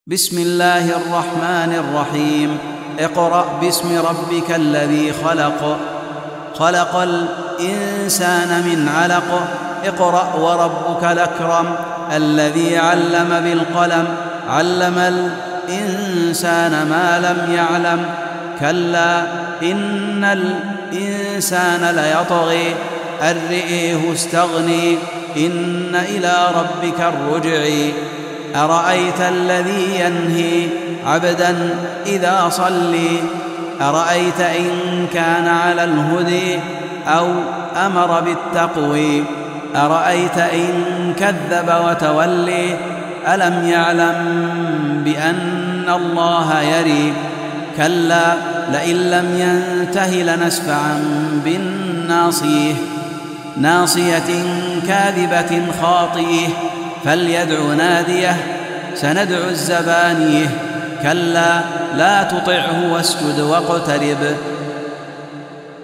بسم الله الرحمن الرحيم. اقرأ باسم ربك الذي خلق. خلق الإنسان من علق. اقرأ وربك الأكرم الذي علم بالقلم علم الإنسان ما لم يعلم. كلا إن الإنسان ليطغي أن رآه استغنى إن إلى ربك الرجع. أرأيت الذي ينهي عبدا إذا صلى أرأيت إن كان على الهدى أو أمر بالتقوى أرأيت إن كذب وتولى ألم يعلم بأن الله يرى. كلا لئن لم ينته لنسفعا بالناصية ناصية كاذبة خاطئة فليدع ناديه سندع الزبانيه. كلا لا تطعه واسجد واقترب